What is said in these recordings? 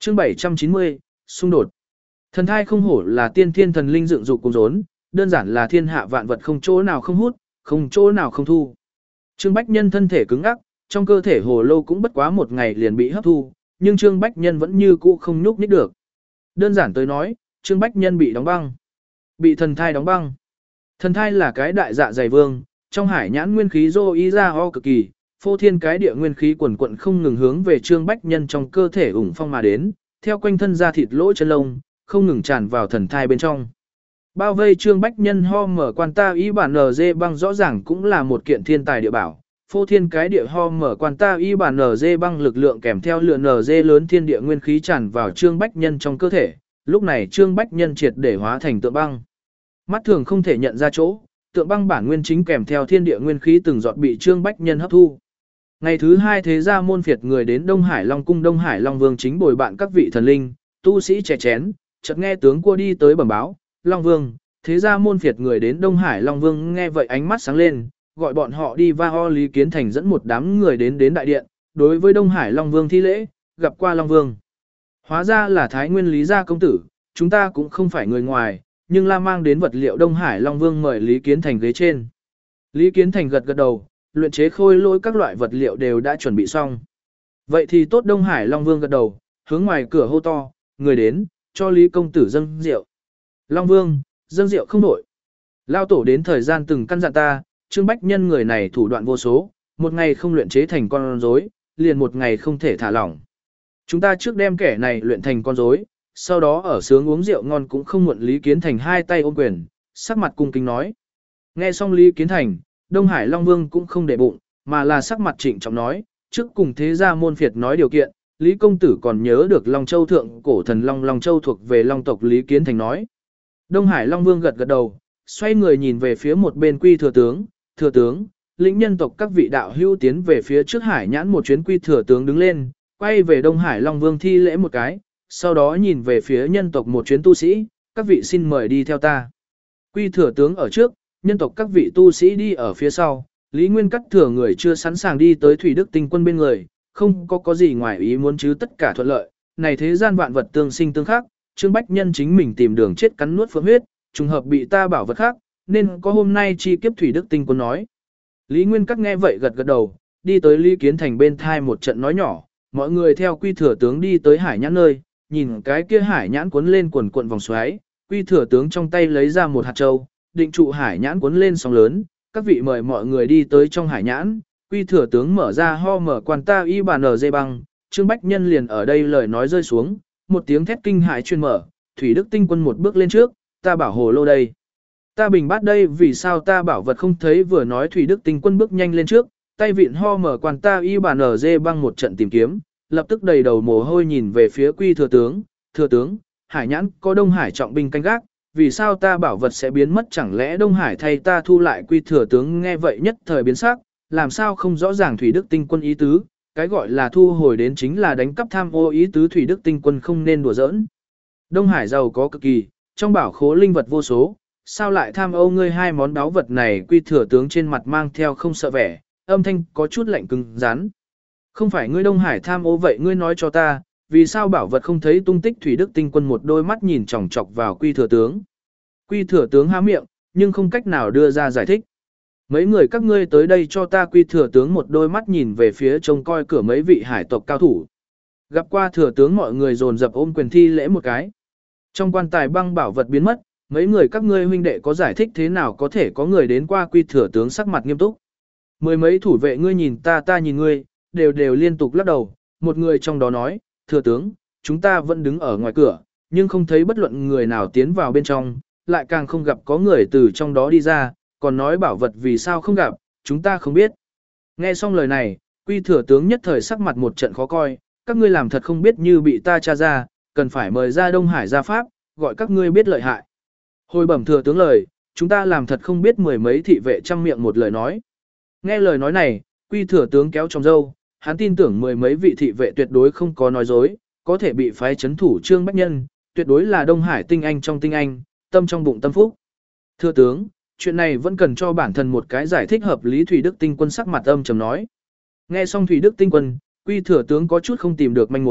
Chương 790, xung đột. Thần thai không hổ là tiên thiên thần linh dựng dục cùng rốn, đơn giản là thiên hạ vạn vật không chỗ nào không hút, không chỗ nào không thu. Trương Bách Nhân thân thể cứng ngắc, trong cơ thể hồ lô cũng bất quá một ngày liền bị hấp thu, nhưng Trương Bách Nhân vẫn như cũ không nhúc nhích được. Đơn giản tới nói, Trương Bách Nhân bị đóng băng. Bị thần thai đóng băng. Thần thai là cái đại dạ dày vương, trong hải nhãn nguyên khí rô ý ra ho cực kỳ, phô thiên cái địa nguyên khí quần quận không ngừng hướng về Trương Bách Nhân trong cơ thể ủng phong mà đến, theo quanh thân da thịt lỗ chân lông, không ngừng tràn vào thần thai bên trong. Bao vây Trương Bách Nhân ho mở quan ta y bản NG băng rõ ràng cũng là một kiện thiên tài địa bảo. Phô thiên cái địa ho mở quan ta y bản NG băng lực lượng kèm theo lượng NG lớn thiên địa nguyên khí tràn vào Trương Bách Nhân trong cơ thể. Lúc này Trương Bách Nhân triệt để hóa thành tượng băng. Mắt thường không thể nhận ra chỗ, tượng băng bản nguyên chính kèm theo thiên địa nguyên khí từng giọt bị Trương Bách Nhân hấp thu. Ngày thứ hai thế gia môn phiệt người đến Đông Hải Long cung Đông Hải Long Vương chính bồi bạn các vị thần linh, tu sĩ trẻ chén, chợt nghe tướng cua đi tới bẩm báo, Long Vương, thế gia môn phiệt người đến Đông Hải Long Vương nghe vậy ánh mắt sáng lên, gọi bọn họ đi va ho Lý Kiến Thành dẫn một đám người đến đại điện, đối với Đông Hải Long Vương thi lễ, gặp qua Long Vương. Hóa ra là Thái Nguyên Lý gia công tử, chúng ta cũng không phải người ngoài, nhưng la mang đến vật liệu Đông Hải Long Vương mời Lý Kiến Thành ghế trên. Lý Kiến Thành gật gật đầu, luyện chế khôi lỗi các loại vật liệu đều đã chuẩn bị xong. Vậy thì tốt. Đông Hải Long Vương gật đầu, hướng ngoài cửa hô to, người đến, cho Lý công tử dâng rượu. Long Vương, dâng rượu không đổi. Lao tổ đến thời gian từng căn dặn ta, Trương Bách Nhân người này thủ đoạn vô số, một ngày không luyện chế thành con rối, liền một ngày không thể thả lỏng. Chúng ta trước đem kẻ này luyện thành con rối, sau đó ở sướng uống rượu ngon cũng không muộn. Lý Kiến Thành hai tay ôm quyền, sắc mặt cung kính nói. Nghe xong Lý Kiến Thành, Đông Hải Long Vương cũng không để bụng, mà là sắc mặt trịnh trọng nói, trước cùng thế gia môn phiệt nói điều kiện, Lý công tử còn nhớ được Long Châu thượng cổ thần Long Long Châu thuộc về Long tộc. Lý Kiến Thành nói. Đông Hải Long Vương gật gật đầu, xoay người nhìn về phía một bên Quy thừa tướng, lĩnh nhân tộc các vị đạo hữu tiến về phía trước hải nhãn một chuyến. Quy thừa tướng đứng lên, quay về Đông Hải Long Vương thi lễ một cái, sau đó nhìn về phía nhân tộc một chuyến tu sĩ, các vị xin mời đi theo ta. Quy thừa tướng ở trước, nhân tộc các vị tu sĩ đi ở phía sau, Lý Nguyên Cắt thừa người chưa sẵn sàng đi tới Thủy Đức Tinh Quân bên người, không có gì ngoài ý muốn chứ tất cả thuận lợi, này thế gian vạn vật tương sinh tương khắc, Trương Bách Nhân chính mình tìm đường chết cắn nuốt phượng huyết, trùng hợp bị ta bảo vật khác, nên có hôm nay chi kiếp. Thủy Đức Tinh Quân nói. Lý Nguyên Cắt nghe vậy gật gật đầu, đi tới Lý Kiến Thành bên thai một trận nói nhỏ, mọi người theo Quy thừa tướng đi tới hải nhãn nơi, nhìn cái kia hải nhãn cuốn lên quần cuộn vòng xoáy, Quy thừa tướng trong tay lấy ra một hạt châu, định trụ hải nhãn cuốn lên sóng lớn, các vị mời mọi người đi tới trong hải nhãn. Quy thừa tướng mở ra ho mở quan ta y bàn ở dây băng, Trương Bách Nhân liền ở đây lời nói rơi xuống, một tiếng thét kinh hãi truyền mở, Thủy Đức Tinh Quân một bước lên trước, ta bảo hồ lô đây, ta bình bát đây, vì sao ta bảo vật không thấy. Vừa nói Thủy Đức Tinh Quân bước nhanh lên trước, tay vịn ho mở quan ta y bàn ở dây băng một trận tìm kiếm, lập tức đầy đầu mồ hôi nhìn về phía Quy thừa tướng, hải nhãn có Đông Hải trọng binh canh gác, vì sao ta bảo vật sẽ biến mất, chẳng lẽ Đông Hải thay ta thu lại. Quy thừa tướng nghe vậy nhất thời biến sắc, làm sao không rõ ràng Thủy Đức Tinh Quân ý tứ, cái gọi là thu hồi đến chính là đánh cắp tham ô ý tứ. Thủy Đức Tinh Quân không nên đùa giỡn. Đông Hải giàu có cực kỳ, trong bảo khố linh vật vô số, sao lại tham ô ngươi hai món báu vật này. Quy thừa tướng trên mặt mang theo không sợ vẻ, âm thanh có chút lạnh cứng rắn. Không phải ngươi Đông Hải tham ô vậy ngươi nói cho ta, vì sao bảo vật không thấy tung tích. Thủy Đức Tinh Quân một đôi mắt nhìn chòng chọc vào Quy thừa tướng. Quy thừa tướng há miệng, nhưng không cách nào đưa ra giải thích. Mấy người các ngươi tới đây cho ta. Quy thừa tướng một đôi mắt nhìn về phía trông coi cửa mấy vị hải tộc cao thủ. Gặp qua thừa tướng, mọi người dồn dập ôm quyền thi lễ một cái. Trong quan tài băng bảo vật biến mất, mấy người các ngươi huynh đệ có giải thích thế nào có thể có người đến qua. Quy thừa tướng sắc mặt nghiêm túc. Mười mấy thủ vệ ngươi nhìn ta, ta nhìn ngươi, đều liên tục lắc đầu. Một người trong đó nói, thừa tướng, chúng ta vẫn đứng ở ngoài cửa, nhưng không thấy bất luận người nào tiến vào bên trong, lại càng không gặp có người từ trong đó đi ra, còn nói bảo vật vì sao không gặp, chúng ta không biết. Nghe xong lời này, Quy thừa tướng nhất thời sắc mặt một trận khó coi, các ngươi làm thật không biết như bị ta tra ra, cần phải mời ra Đông Hải gia pháp, gọi các ngươi biết lợi hại. Hồi bẩm thừa tướng lời, chúng ta làm thật không biết. Mười mấy thị vệ trăm miệng một lời nói. Nghe lời nói này, Quy thừa tướng kéo trong râu, hắn tin tưởng mười mấy vị thị vệ tuyệt đối không có nói dối, có thể bị phái chấn thủ Trương Bách Nhân, tuyệt đối là Đông Hải tinh anh trong tinh anh, tâm trong bụng tâm phúc. Thưa tướng, chuyện này vẫn cần cho bản thân một cái giải thích hợp lý. Thủy Đức Tinh Quân sắc mặt âm trầm nói. Nghe xong Thủy Đức Tinh Quân, Quy thừa tướng có chút không tìm được manh mối,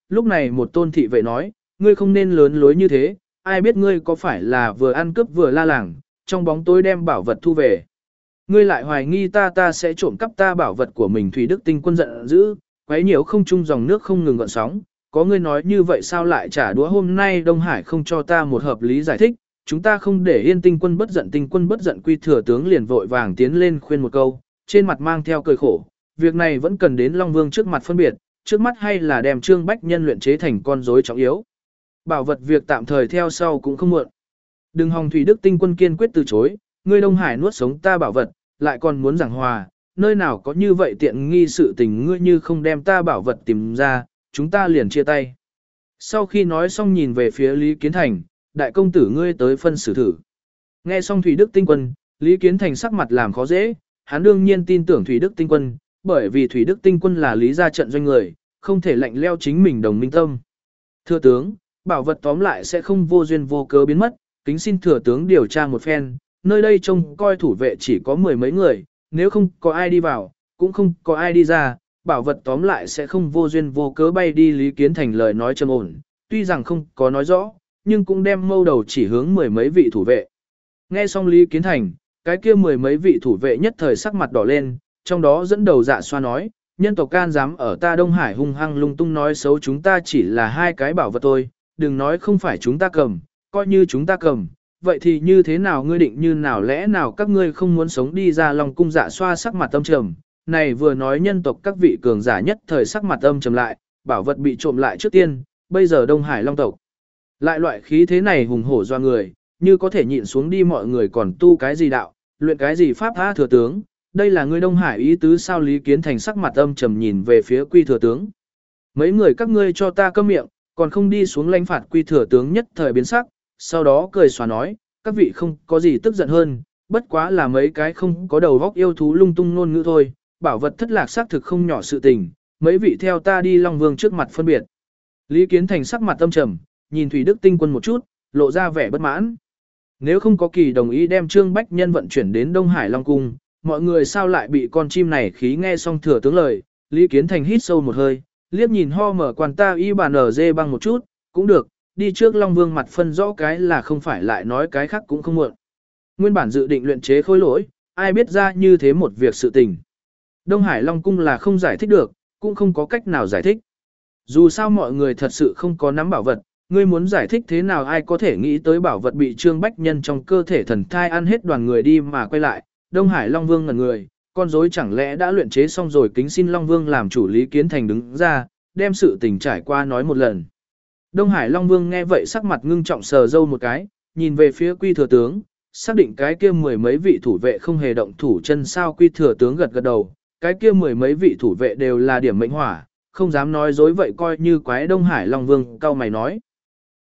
lúc này một tôn thị vệ nói, ngươi không nên lớn lối như thế, ai biết ngươi có phải là vừa ăn cướp vừa la làng, trong bóng tối đem bảo vật thu về. Ngươi lại hoài nghi ta sẽ trộm cắp ta bảo vật của mình. Thủy Đức Tinh Quân giận dữ, quấy nhiễu không trung dòng nước không ngừng gợn sóng, có ngươi nói như vậy sao lại trả đũa. Hôm nay Đông Hải không cho ta một hợp lý giải thích, chúng ta không để yên. Tinh Quân bất giận. Quy thừa tướng liền vội vàng tiến lên khuyên một câu, trên mặt mang theo cười khổ, việc này vẫn cần đến Long Vương trước mặt phân biệt, trước mắt hay là đem Trương Bách Nhân luyện chế thành con rối trọng yếu. Bảo vật việc tạm thời theo sau cũng không muộn. Đừng hòng. Thủy Đức Tinh Quân kiên quyết từ chối, ngươi Đông Hải nuốt sống ta bảo vật, lại còn muốn giảng hòa, nơi nào có như vậy tiện nghi sự tình. Ngươi như không đem ta bảo vật tìm ra, chúng ta liền chia tay. Sau khi nói xong nhìn về phía Lý Kiến Thành, đại công tử ngươi tới phân xử thử. Nghe xong Thủy Đức Tinh Quân, Lý Kiến Thành sắc mặt làm khó dễ, hắn đương nhiên tin tưởng Thủy Đức Tinh Quân, bởi vì Thủy Đức Tinh Quân là Lý gia trận doanh người, không thể lạnh leo chính mình đồng minh tâm. Thưa tướng, bảo vật tóm lại sẽ không vô duyên vô cớ biến mất, kính xin thừa tướng điều tra một phen, nơi đây trông coi thủ vệ chỉ có mười mấy người, nếu không có ai đi vào, cũng không có ai đi ra, bảo vật tóm lại sẽ không vô duyên vô cớ bay đi. Lý Kiến Thành lời nói trầm ổn, tuy rằng không có nói rõ, nhưng cũng đem mâu đầu chỉ hướng mười mấy vị thủ vệ. Nghe xong Lý Kiến Thành, cái kia mười mấy vị thủ vệ nhất thời sắc mặt đỏ lên, trong đó dẫn đầu Dạ Xoa nói, nhân tộc can dám ở ta Đông Hải hung hăng lung tung nói xấu chúng ta chỉ là hai cái bảo vật thôi, đừng nói không phải chúng ta cầm, coi như chúng ta cầm, vậy thì như thế nào ngươi định như nào lẽ nào các ngươi không muốn sống đi ra Long cung. Dạ Xoa sắc mặt âm trầm, này vừa nói nhân tộc các vị cường giả nhất thời sắc mặt âm trầm lại, bảo vật bị trộm lại trước tiên, bây giờ Đông Hải Long tộc lại loại khí thế này hùng hổ doa người, như có thể nhịn xuống đi mọi người còn tu cái gì đạo, luyện cái gì pháp tha. Thừa tướng, đây là ngươi Đông Hải ý tứ sao? Lý Kiến Thành sắc mặt âm trầm nhìn về phía Quy thừa tướng. Mấy người các ngươi cho ta câm miệng, còn không đi xuống lãnh phạt. Quy thừa tướng nhất thời biến sắc, sau đó cười xòa nói, các vị không có gì tức giận hơn, bất quá là mấy cái không có đầu óc yêu thú lung tung ngôn ngữ thôi, bảo vật thất lạc xác thực không nhỏ sự tình, mấy vị theo ta đi Long Vương trước mặt phân biệt. Lý Kiến Thành sắc mặt âm trầm, nhìn Thủy Đức Tinh Quân một chút, lộ ra vẻ bất mãn. Nếu không có kỳ đồng ý đem Trương Bách Nhân vận chuyển đến Đông Hải Long Cung, mọi người sao lại bị con chim này khí. Nghe xong thừa tướng lời, Lý Kiến Thành hít sâu một hơi, liếc nhìn ho mở quan ta y bàn ở dê băng một chút, cũng được, đi trước Long Vương mặt phân rõ cái là không phải lại nói cái khác cũng không muộn. Nguyên bản dự định luyện chế khối lỗi, ai biết ra như thế một việc sự tình. Đông Hải Long Cung là không giải thích được, cũng không có cách nào giải thích. Dù sao mọi người thật sự không có nắm bảo vật, ngươi muốn giải thích thế nào ai có thể nghĩ tới bảo vật bị Trương Bách Nhân trong cơ thể thần thai ăn hết đoàn người đi mà quay lại. Đông Hải Long Vương ngẩn người, con rối chẳng lẽ đã luyện chế xong rồi. Kính xin Long Vương làm chủ. Lý Kiến Thành đứng ra, đem sự tình trải qua nói một lần. Đông Hải Long Vương nghe vậy sắc mặt ngưng trọng sờ râu một cái, nhìn về phía Quy thừa tướng, xác định cái kia mười mấy vị thủ vệ không hề động thủ chân sao. Quy thừa tướng gật gật đầu, cái kia mười mấy vị thủ vệ đều là điểm mệnh hỏa, không dám nói dối vậy coi như quái. Đông Hải Long Vương cau mày nói,